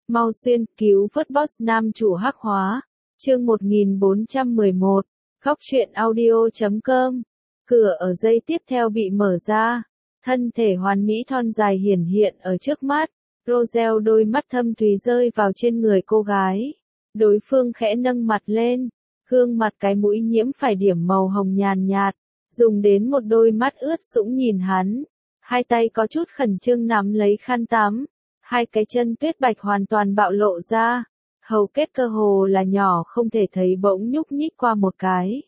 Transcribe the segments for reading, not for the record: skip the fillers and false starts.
Mau xuyên, cứu vớt boss nam chủ hắc hóa. Chương 1411. Góc truyện audio.com. Cửa ở giây tiếp theo bị mở ra. Thân thể hoàn mỹ thon dài hiển hiện ở trước mắt. Roselle đôi mắt thâm thúy rơi vào trên người cô gái. Đối phương khẽ nâng mặt lên. Gương mặt cái mũi nhiễm phải điểm màu hồng nhàn nhạt. Dùng đến một đôi mắt ướt sũng nhìn hắn. Hai tay có chút khẩn trương nắm lấy khăn tắm. Hai cái chân tuyết bạch hoàn toàn bạo lộ ra. Hầu kết cơ hồ là nhỏ không thể thấy bỗng nhúc nhích qua một cái.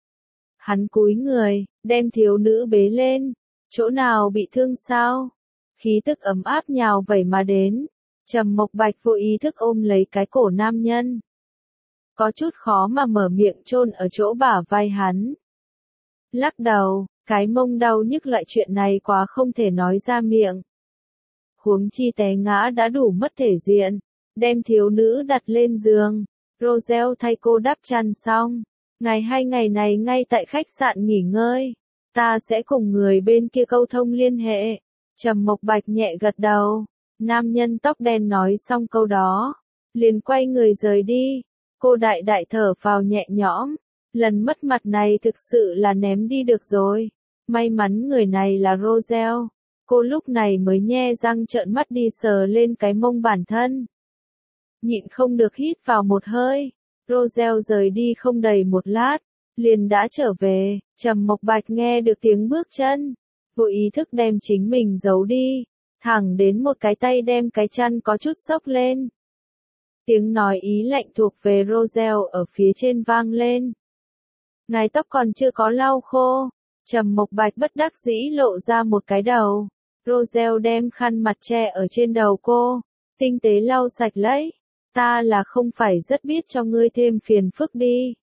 Hắn cúi người, đem thiếu nữ bế lên. Chỗ nào bị thương sao? Khí tức ấm áp nhào vẩy mà đến. Trầm Mộc Bạch vô ý thức ôm lấy cái cổ nam nhân. Có chút khó mà mở miệng chôn ở chỗ bả vai hắn. Lắc đầu, cái mông đau nhức loại chuyện này quá không thể nói ra miệng. Huống chi té ngã đã đủ mất thể diện. Đem thiếu nữ đặt lên giường. Roselle thay cô đắp chăn xong. Ngày này ngay tại khách sạn nghỉ ngơi. Ta sẽ cùng người bên kia câu thông liên hệ. Trầm Mộc Bạch nhẹ gật đầu. Nam nhân tóc đen nói xong câu đó. Liền quay người rời đi. Cô đại thở phào nhẹ nhõm. Lần mất mặt này thực sự là ném đi được rồi. May mắn người này là Roselle. Cô lúc này mới nhe răng trợn mắt đi sờ lên cái mông bản thân. Nhịn không được hít vào một hơi. Roselle rời đi không đầy một lát. Liền đã trở về. Trầm Mộc Bạch nghe được tiếng bước chân. Vô ý thức đem chính mình giấu đi. Thẳng đến một cái tay đem cái chăn có chút xốc lên. Tiếng nói ý lạnh thuộc về Roselle ở phía trên vang lên. Ngài tóc còn chưa có lau khô. Trầm Mộc Bạch bất đắc dĩ lộ ra một cái đầu. Roselle đem khăn mặt che ở trên đầu cô. Tinh tế lau sạch lấy. Ta là không phải rất biết cho ngươi thêm phiền phức đi.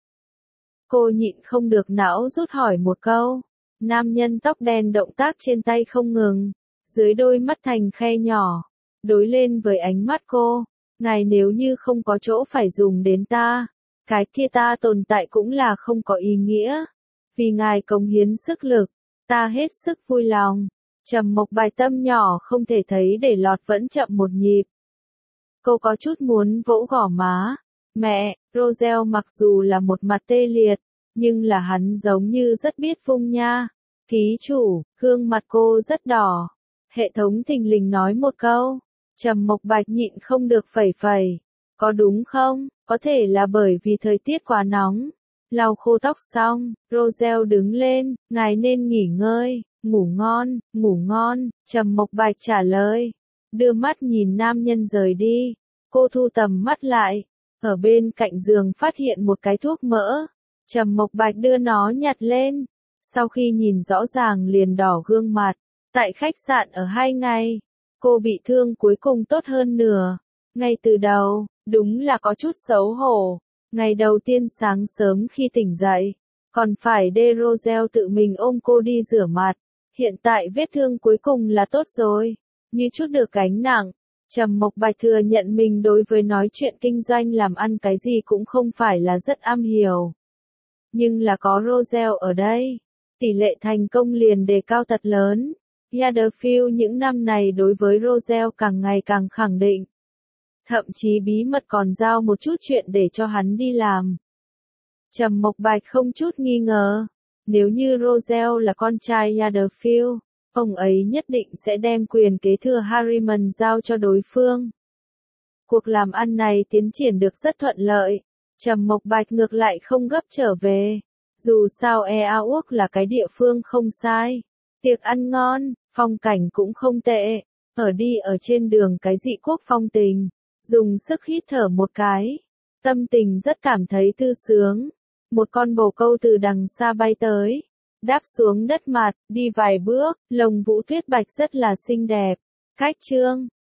Cô nhịn không được não rút hỏi một câu. Nam nhân tóc đen động tác trên tay không ngừng. Dưới đôi mắt thành khe nhỏ. Đối lên với ánh mắt cô. Ngài nếu như không có chỗ phải dùng đến ta. Cái kia ta tồn tại cũng là không có ý nghĩa. Vì ngài cống hiến sức lực. Ta hết sức vui lòng. Trầm Mộc Bạch tâm nhỏ không thể thấy để lọt vẫn chậm một nhịp. Cô có chút muốn vỗ gò má. Mẹ, Roselle mặc dù là một mặt tê liệt, nhưng là hắn giống như rất biết phung nha. Ký chủ, gương mặt cô rất đỏ. Hệ thống thình lình nói một câu. Trầm Mộc Bạch nhịn không được phẩy phẩy. Có đúng không? Có thể là bởi vì thời tiết quá nóng. Lau khô tóc xong, Roselle đứng lên, ngài nên nghỉ ngơi, ngủ ngon, Trầm Mộc Bạch trả lời. Đưa mắt nhìn nam nhân rời đi, cô thu tầm mắt lại, ở bên cạnh giường phát hiện một cái thuốc mỡ. Trầm Mộc Bạch đưa nó nhặt lên, sau khi nhìn rõ ràng liền đỏ gương mặt. Tại khách sạn ở 2 ngày, cô bị thương cuối cùng tốt hơn nửa. Ngay từ đầu, đúng là có chút xấu hổ. Ngày đầu tiên sáng sớm khi tỉnh dậy, còn phải để Roselle tự mình ôm cô đi rửa mặt. Hiện tại vết thương cuối cùng là tốt rồi, như chút được gánh nặng. Trầm Mộc Bạch thừa nhận mình đối với nói chuyện kinh doanh làm ăn cái gì cũng không phải là rất am hiểu. Nhưng là có Roselle ở đây, tỷ lệ thành công liền đề cao thật lớn. Yadderfield những năm này đối với Roselle càng ngày càng khẳng định. Thậm chí bí mật còn giao một chút chuyện để cho hắn đi làm. Trầm Mộc Bạch không chút nghi ngờ. Nếu như Roselle là con trai Yadderfield, ông ấy nhất định sẽ đem quyền kế thừa Harriman giao cho đối phương. Cuộc làm ăn này tiến triển được rất thuận lợi. Trầm Mộc Bạch ngược lại không gấp trở về. Dù sao Eauk là cái địa phương không sai. Tiệc ăn ngon, phong cảnh cũng không tệ. Ở trên đường cái dị quốc phong tình. Dùng sức hít thở một cái. Tâm tình rất cảm thấy thư sướng. Một con bồ câu từ đằng xa bay tới. Đáp xuống đất mặt, đi vài bước, lông vũ tuyết bạch rất là xinh đẹp. Cách chương